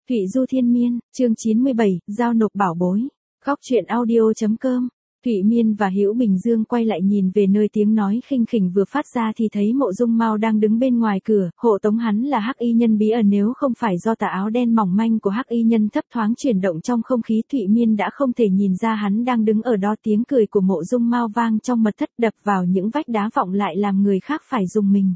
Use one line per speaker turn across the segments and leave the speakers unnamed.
Thụy Du Thiên Miên, chương 97, giao nộp bảo bối. Khóc chuyện audio.com. Thụy Miên và Hữu Bình Dương quay lại nhìn về nơi tiếng nói khinh khỉnh vừa phát ra thì thấy Mộ Dung Mao đang đứng bên ngoài cửa, hộ tống hắn là Hắc Y Nhân bí ẩn, nếu không phải do tà áo đen mỏng manh của Hắc Y Nhân thấp thoáng chuyển động trong không khí, Thụy Miên đã không thể nhìn ra hắn đang đứng ở đó. Tiếng cười của Mộ Dung Mao vang trong mật thất, đập vào những vách đá vọng lại làm người khác phải rùng mình.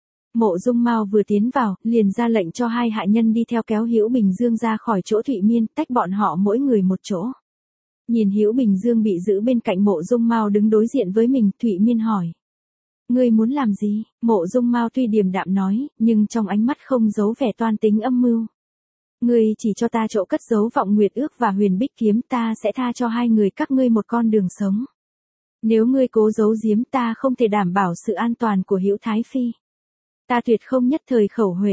Mộ Dung Mao vừa tiến vào, liền ra lệnh cho hai hạ nhân đi theo kéo Hữu Bình Dương ra khỏi chỗ Thụy Miên, tách bọn họ mỗi người một chỗ. Nhìn Hữu Bình Dương bị giữ bên cạnh Mộ Dung Mao đứng đối diện với mình, Thụy Miên hỏi: "Ngươi muốn làm gì?" Mộ Dung Mao tuy điềm đạm nói, nhưng trong ánh mắt không giấu vẻ toan tính âm mưu. "Ngươi chỉ cho ta chỗ cất giấu Vọng Nguyệt Ước và Huyền Bích Kiếm, ta sẽ tha cho hai người các ngươi một con đường sống. Nếu ngươi cố giấu giếm, ta không thể đảm bảo sự an toàn của Hữu Thái Phi. Ta tuyệt không nhất thời khẩu huệ."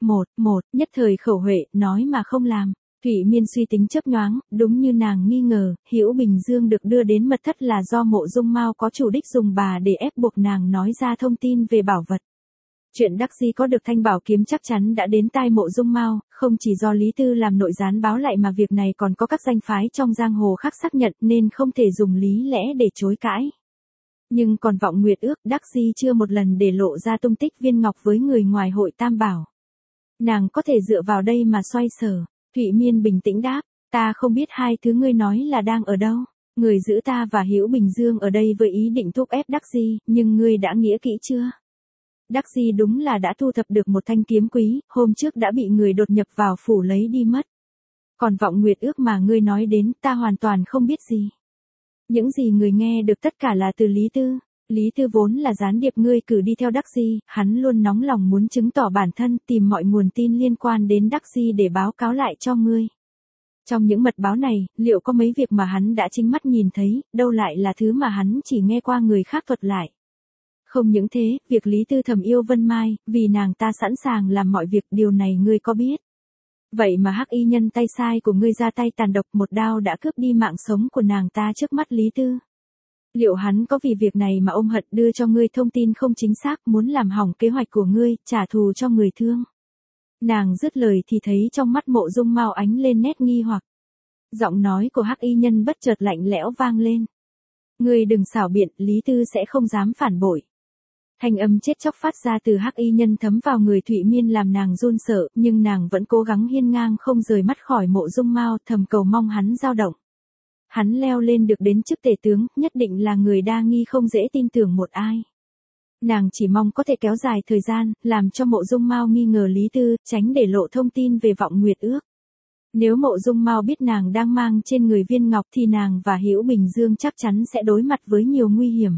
Nhất thời khẩu huệ, nói mà không làm. Thụy Miên suy tính chớp nhoáng, đúng như nàng nghi ngờ, Hữu Bình Dương được đưa đến mật thất là do Mộ Dung Mao có chủ đích dùng bà để ép buộc nàng nói ra thông tin về bảo vật. Chuyện đắc di có được thanh bảo kiếm chắc chắn đã đến tai Mộ Dung Mao, không chỉ do Lý Tư làm nội gián báo lại mà việc này còn có các danh phái trong giang hồ khác xác nhận, nên không thể dùng lý lẽ để chối cãi. Nhưng còn Vọng Nguyệt Ước, đắc di chưa một lần để lộ ra tung tích viên ngọc với người ngoài hội Tam Bảo. Nàng có thể dựa vào đây mà xoay sở. Thụy Miên bình tĩnh đáp: "Ta không biết hai thứ ngươi nói là đang ở đâu. Người giữ ta và Hữu Bình Dương ở đây với ý định thúc ép đắc di, nhưng ngươi đã nghĩ kỹ chưa? Đắc di đúng là đã thu thập được một thanh kiếm quý, hôm trước đã bị người đột nhập vào phủ lấy đi mất. Còn Vọng Nguyệt Ước mà ngươi nói đến, ta hoàn toàn không biết gì. Những gì người nghe được tất cả là từ Lý Tư. Lý Tư vốn là gián điệp ngươi cử đi theo đắc di, hắn luôn nóng lòng muốn chứng tỏ bản thân, tìm mọi nguồn tin liên quan đến đắc di để báo cáo lại cho ngươi. Trong những mật báo này, liệu có mấy việc mà hắn đã chính mắt nhìn thấy, đâu lại là thứ mà hắn chỉ nghe qua người khác thuật lại. Không những thế, việc Lý Tư thầm yêu Vân Mai, vì nàng ta sẵn sàng làm mọi việc, điều này ngươi có biết. Vậy mà Hắc Y Nhân tay sai của ngươi ra tay tàn độc, một đao đã cướp đi mạng sống của nàng ta trước mắt Lý Tư. Liệu hắn có vì việc này mà ôm hận đưa cho ngươi thông tin không chính xác, muốn làm hỏng kế hoạch của ngươi, trả thù cho người thương?" Nàng dứt lời thì thấy trong mắt Mộ Dung Mao ánh lên nét nghi hoặc. Giọng nói của Hắc Y Nhân bất chợt lạnh lẽo vang lên: "Ngươi đừng xảo biện, Lý Tư sẽ không dám phản bội." Thanh âm chết chóc phát ra từ Hắc Y Nhân thấm vào người Thụy Miên làm nàng run sợ, nhưng nàng vẫn cố gắng hiên ngang không rời mắt khỏi Mộ Dung Mao, thầm cầu mong hắn dao động. Hắn leo lên được đến chức tể tướng, nhất định là người đa nghi không dễ tin tưởng một ai. Nàng chỉ mong có thể kéo dài thời gian, làm cho Mộ Dung Mao nghi ngờ Lý Tư, tránh để lộ thông tin về Vọng Nguyệt Ước. Nếu Mộ Dung Mao biết nàng đang mang trên người viên ngọc thì nàng và Hữu Bình Dương chắc chắn sẽ đối mặt với nhiều nguy hiểm.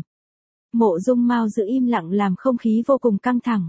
Mộ Dung Mao giữ im lặng làm không khí vô cùng căng thẳng.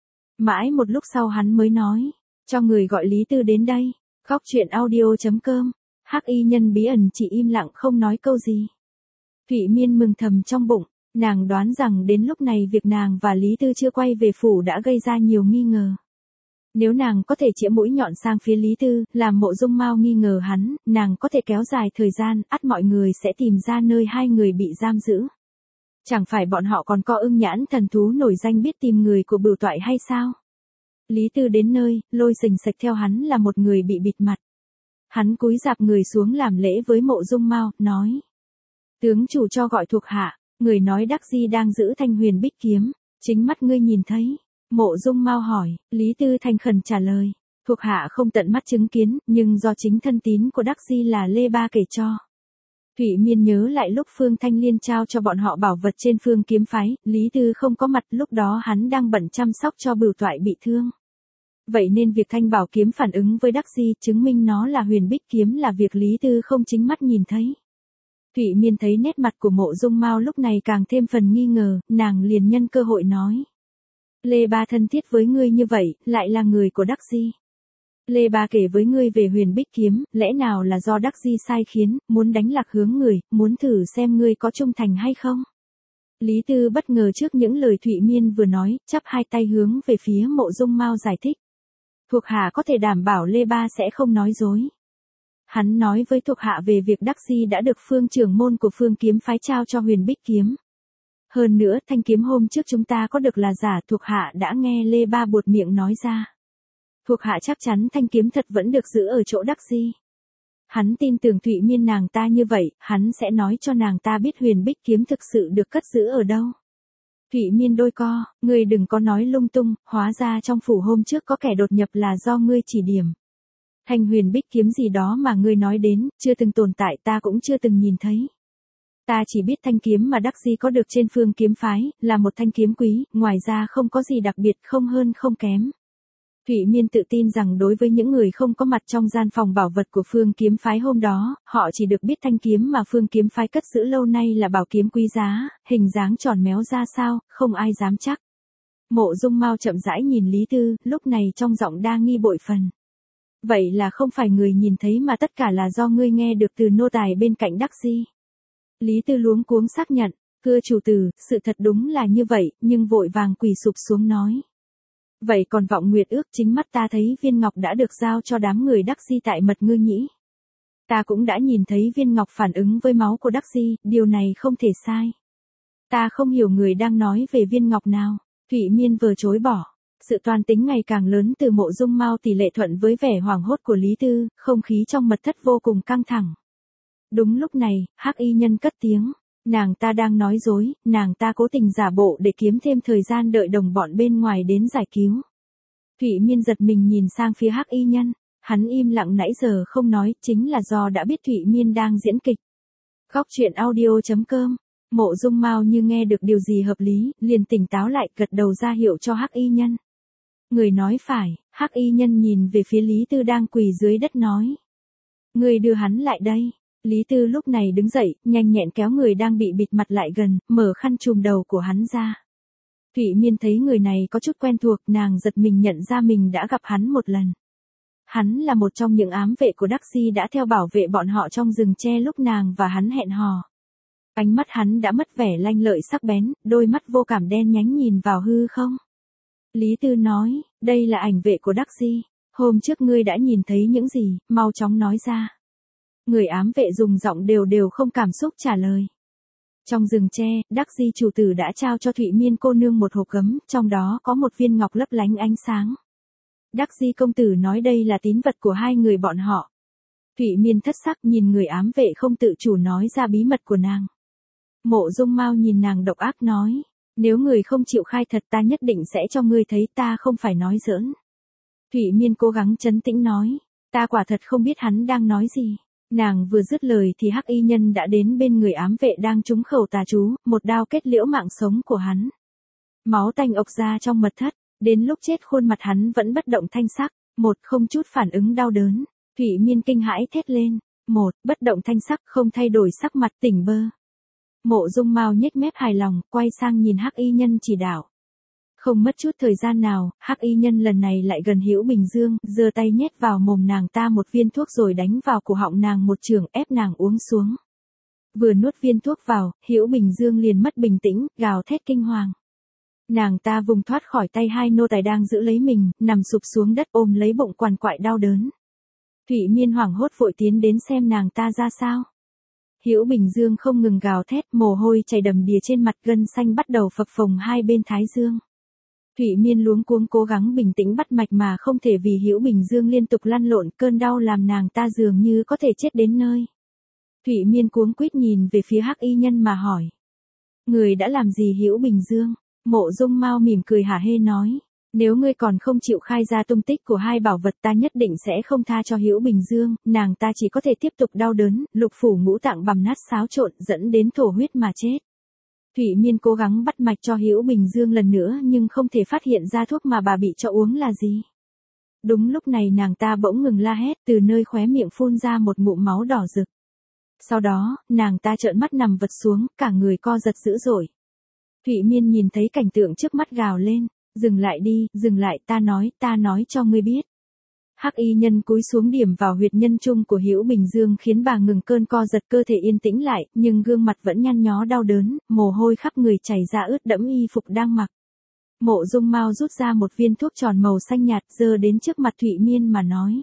Mãi một lúc sau hắn mới nói: "Cho người gọi Lý Tư đến đây." Khóc chuyện audio.com. Hắc Y Nhân bí ẩn chỉ im lặng không nói câu gì. Thụy Miên mừng thầm trong bụng, nàng đoán rằng đến lúc này việc nàng và Lý Tư chưa quay về phủ đã gây ra nhiều nghi ngờ. Nếu nàng có thể chĩa mũi nhọn sang phía Lý Tư, làm Mộ Dung Mao nghi ngờ hắn, nàng có thể kéo dài thời gian, ắt mọi người sẽ tìm ra nơi hai người bị giam giữ. Chẳng phải bọn họ còn có Ưng Nhãn thần thú nổi danh biết tìm người của Bửu Toại hay sao? Lý Tư đến nơi, lôi sình sạch theo hắn là một người bị bịt mặt. Hắn cúi rạp người xuống làm lễ với Mộ Dung Mao, nói: "Tướng chủ cho gọi thuộc hạ, người nói đắc di đang giữ thanh Huyền Bích Kiếm, chính mắt ngươi nhìn thấy?" Mộ Dung Mao hỏi. Lý Tư thành khẩn trả lời: "Thuộc hạ không tận mắt chứng kiến, nhưng do chính thân tín của đắc di là Lê Ba kể cho." Thụy Miên nhớ lại lúc Phương Thanh Liên trao cho bọn họ bảo vật trên Phương Kiếm phái, Lý Tư không có mặt, lúc đó hắn đang bận chăm sóc cho Bửu Toại bị thương. Vậy nên việc thanh bảo kiếm phản ứng với đắc di, chứng minh nó là Huyền Bích Kiếm, là việc Lý Tư không chính mắt nhìn thấy. Thụy Miên thấy nét mặt của Mộ Dung Mao lúc này càng thêm phần nghi ngờ, nàng liền nhân cơ hội nói: "Lê Ba thân thiết với ngươi như vậy, lại là người của đắc di. Lê Ba kể với ngươi về Huyền Bích Kiếm, lẽ nào là do đắc di sai khiến, muốn đánh lạc hướng người, muốn thử xem ngươi có trung thành hay không?" Lý Tư bất ngờ trước những lời Thụy Miên vừa nói, chắp hai tay hướng về phía Mộ Dung Mao giải thích: "Thuộc hạ có thể đảm bảo Lê Ba sẽ không nói dối. Hắn nói với thuộc hạ về việc đắc di đã được Phương trưởng môn của Phương Kiếm phái trao cho Huyền Bích Kiếm. Hơn nữa, thanh kiếm hôm trước chúng ta có được là giả, thuộc hạ đã nghe Lê Ba buột miệng nói ra." Thuộc hạ chắc chắn thanh kiếm thật vẫn được giữ ở chỗ Đắc Di. Hắn tin tưởng Thụy Miên nàng ta như vậy, hắn sẽ nói cho nàng ta biết huyền bích kiếm thực sự được cất giữ ở đâu. Thụy Miên đôi co, ngươi đừng có nói lung tung, hóa ra trong phủ hôm trước có kẻ đột nhập là do ngươi chỉ điểm. Thanh huyền bích kiếm gì đó mà ngươi nói đến, chưa từng tồn tại ta cũng chưa từng nhìn thấy. Ta chỉ biết thanh kiếm mà Đắc Di có được trên Phương Kiếm Phái, là một thanh kiếm quý, ngoài ra không có gì đặc biệt, không hơn không kém. Thụy Miên tự tin rằng đối với những người không có mặt trong gian phòng bảo vật của Phương Kiếm Phái hôm đó, họ chỉ được biết thanh kiếm mà Phương Kiếm Phái cất giữ lâu nay là bảo kiếm quý giá, hình dáng tròn méo ra sao, không ai dám chắc. Mộ Dung Mao chậm rãi nhìn Lý Tư, lúc này trong giọng đa nghi bội phần. Vậy là không phải người nhìn thấy mà tất cả là do ngươi nghe được từ nô tài bên cạnh Đắc Di. Lý Tư luống cuống xác nhận, thưa chủ tử, sự thật đúng là như vậy, nhưng vội vàng quỳ sụp xuống nói. Vậy còn Vọng Nguyệt ước chính mắt ta thấy viên ngọc đã được giao cho đám người Đắc Di tại Mật Ngư Nhĩ. Ta cũng đã nhìn thấy viên ngọc phản ứng với máu của Đắc Di, điều này không thể sai. Ta không hiểu người đang nói về viên ngọc nào. Thụy Miên vừa chối bỏ. Sự toan tính ngày càng lớn từ Mộ Dung Mao tỷ lệ thuận với vẻ hoảng hốt của Lý Tư, không khí trong mật thất vô cùng căng thẳng. Đúng lúc này, Hắc Y Nhân cất tiếng. Nàng ta đang nói dối, nàng ta cố tình giả bộ để kiếm thêm thời gian đợi đồng bọn bên ngoài đến giải cứu. Thụy Miên giật mình nhìn sang phía Hắc Y Nhân, hắn im lặng nãy giờ không nói, chính là do đã biết Thụy Miên đang diễn kịch. Góc truyện audio.com. Mộ Dung Mao như nghe được điều gì hợp lý, liền tỉnh táo lại, gật đầu ra hiệu cho Hắc Y Nhân. Người nói phải, Hắc Y Nhân nhìn về phía Lý Tư đang quỳ dưới đất nói. Người đưa hắn lại đây. Lý Tư lúc này đứng dậy, nhanh nhẹn kéo người đang bị bịt mặt lại gần, mở khăn trùm đầu của hắn ra. Thụy Miên thấy người này có chút quen thuộc, nàng giật mình nhận ra mình đã gặp hắn một lần. Hắn là một trong những ám vệ của Đắc Di đã theo bảo vệ bọn họ trong rừng tre lúc nàng và hắn hẹn hò. Ánh mắt hắn đã mất vẻ lanh lợi sắc bén, đôi mắt vô cảm đen nhánh nhìn vào hư không. Lý Tư nói, đây là ảnh vệ của Đắc Di. Hôm trước ngươi đã nhìn thấy những gì, mau chóng nói ra. Người ám vệ dùng giọng đều không cảm xúc trả lời. Trong rừng tre, Đắc Di chủ tử đã trao cho Thụy Miên cô nương một hộp gấm, trong đó có một viên ngọc lấp lánh ánh sáng. Đắc Di công tử nói đây là tín vật của hai người bọn họ. Thụy Miên thất sắc nhìn người ám vệ không tự chủ nói ra bí mật của nàng. Mộ Dung Mao nhìn nàng độc ác nói, nếu người không chịu khai thật ta nhất định sẽ cho ngươi thấy, ta không phải nói giỡn. Thụy Miên cố gắng trấn tĩnh nói, ta quả thật không biết hắn đang nói gì. Nàng vừa dứt lời thì Hắc Y Nhân đã đến bên người ám vệ đang trúng khẩu tà chú, một đao kết liễu mạng sống của hắn. Máu tanh ộc ra trong mật thất, đến lúc chết khuôn mặt hắn vẫn bất động thanh sắc, không chút phản ứng đau đớn. Thụy Miên kinh hãi thét lên, bất động thanh sắc không thay đổi sắc mặt, tỉnh bơ. Mộ Dung Mao nhếch mép hài lòng, quay sang nhìn Hắc Y Nhân chỉ đạo. Không mất chút thời gian nào, Hắc Y Nhân lần này lại gần Hữu Bình Dương, giơ tay nhét vào mồm nàng ta một viên thuốc rồi đánh vào cổ họng nàng một chưởng, ép nàng uống xuống. Vừa nuốt viên thuốc vào, Hữu Bình Dương liền mất bình tĩnh, gào thét kinh hoàng. Nàng ta vùng thoát khỏi tay hai nô tài đang giữ lấy mình, nằm sụp xuống đất ôm lấy bụng quằn quại đau đớn. Thụy Miên hoảng hốt vội tiến đến xem nàng ta ra sao. Hữu Bình Dương không ngừng gào thét, mồ hôi chảy đầm đìa trên mặt, gân xanh bắt đầu phập phồng hai bên thái dương. Thụy Miên luống cuống cố gắng bình tĩnh bắt mạch mà không thể vì Hữu Bình Dương liên tục lăn lộn, cơn đau làm nàng ta dường như có thể chết đến nơi. Thụy Miên cuống quýt nhìn về phía Hắc Y Nhân mà hỏi. Người đã làm gì Hữu Bình Dương? Mộ Dung Mao mỉm cười hả hê nói. Nếu ngươi còn không chịu khai ra tung tích của hai bảo vật ta nhất định sẽ không tha cho Hữu Bình Dương, nàng ta chỉ có thể tiếp tục đau đớn, lục phủ ngũ tạng bằm nát xáo trộn dẫn đến thổ huyết mà chết. Thụy Miên cố gắng bắt mạch cho Hữu Bình Dương lần nữa nhưng không thể phát hiện ra thuốc mà bà bị cho uống là gì. Đúng lúc này nàng ta bỗng ngừng la hét, từ nơi khóe miệng phun ra một ngụm máu đỏ rực. Sau đó, nàng ta trợn mắt nằm vật xuống, cả người co giật dữ dội. Thụy Miên nhìn thấy cảnh tượng trước mắt gào lên, dừng lại đi, dừng lại, ta nói cho ngươi biết. Hắc Y Nhân cúi xuống điểm vào huyệt nhân trung của Hữu Bình Dương khiến bà ngừng cơn co giật, cơ thể yên tĩnh lại, nhưng gương mặt vẫn nhăn nhó đau đớn, mồ hôi khắp người chảy ra ướt đẫm y phục đang mặc. Mộ Dung Mao rút ra một viên thuốc tròn màu xanh nhạt giơ đến trước mặt Thụy Miên mà nói.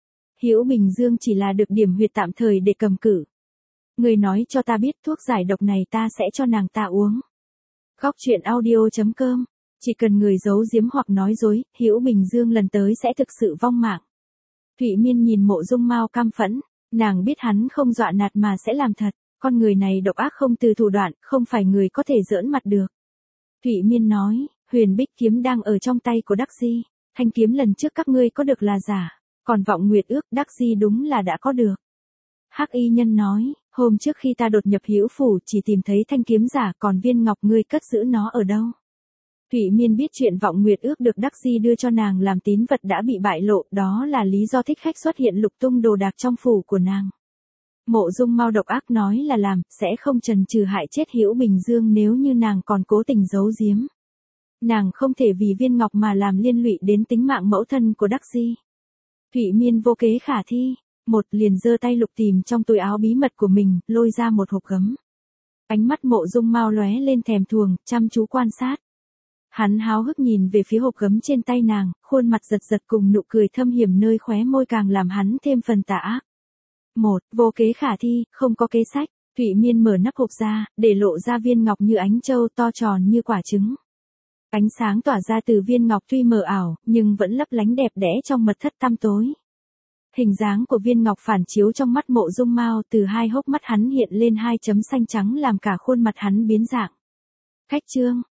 Hữu Bình Dương chỉ là được điểm huyệt tạm thời để cầm cử. Người nói cho ta biết thuốc giải độc này ta sẽ cho nàng ta uống. Góc truyện audio.com Chỉ cần người giấu giếm hoặc nói dối, Hữu Bình Dương lần tới sẽ thực sự vong mạng. Thụy Miên nhìn Mộ Dung Mao căm phẫn, nàng biết hắn không dọa nạt mà sẽ làm thật, con người này độc ác không từ thủ đoạn, không phải người có thể giỡn mặt được. Thụy Miên nói, Huyền Bích kiếm đang ở trong tay của Đắc Di, thanh kiếm lần trước các ngươi có được là giả, còn vọng nguyệt ước Đắc Di đúng là đã có được. Hắc y nhân nói, hôm trước khi ta đột nhập Hữu phủ chỉ tìm thấy thanh kiếm giả, còn viên ngọc ngươi cất giữ nó ở đâu? Thụy Miên biết chuyện vọng nguyệt ước được Đắc Di đưa cho nàng làm tín vật đã bị bại lộ, đó là lý do thích khách xuất hiện lục tung đồ đạc trong phủ của nàng. Mộ Dung Mao độc ác nói là làm, sẽ không chần chừ hại chết Hữu Bình Dương nếu như nàng còn cố tình giấu giếm. Nàng không thể vì viên ngọc mà làm liên lụy đến tính mạng mẫu thân của Đắc Di. Thụy Miên vô kế khả thi, liền giơ tay lục tìm trong túi áo bí mật của mình, lôi ra một hộp gấm. Ánh mắt Mộ Dung Mao lóe lên thèm thuồng, chăm chú quan sát. Hắn háo hức nhìn về phía hộp gấm trên tay nàng, khuôn mặt giật giật cùng nụ cười thâm hiểm nơi khóe môi càng làm hắn thêm phần tà ác. Vô kế khả thi, không có kế sách. Thụy Miên mở nắp hộp ra, để lộ ra viên ngọc như ánh châu to tròn như quả trứng. Ánh sáng tỏa ra từ viên ngọc tuy mờ ảo, nhưng vẫn lấp lánh đẹp đẽ trong mật thất tăm tối. Hình dáng của viên ngọc phản chiếu trong mắt Mộ Dung Mao, từ hai hốc mắt hắn hiện lên hai chấm xanh trắng làm cả khuôn mặt hắn biến dạng. Khách trương,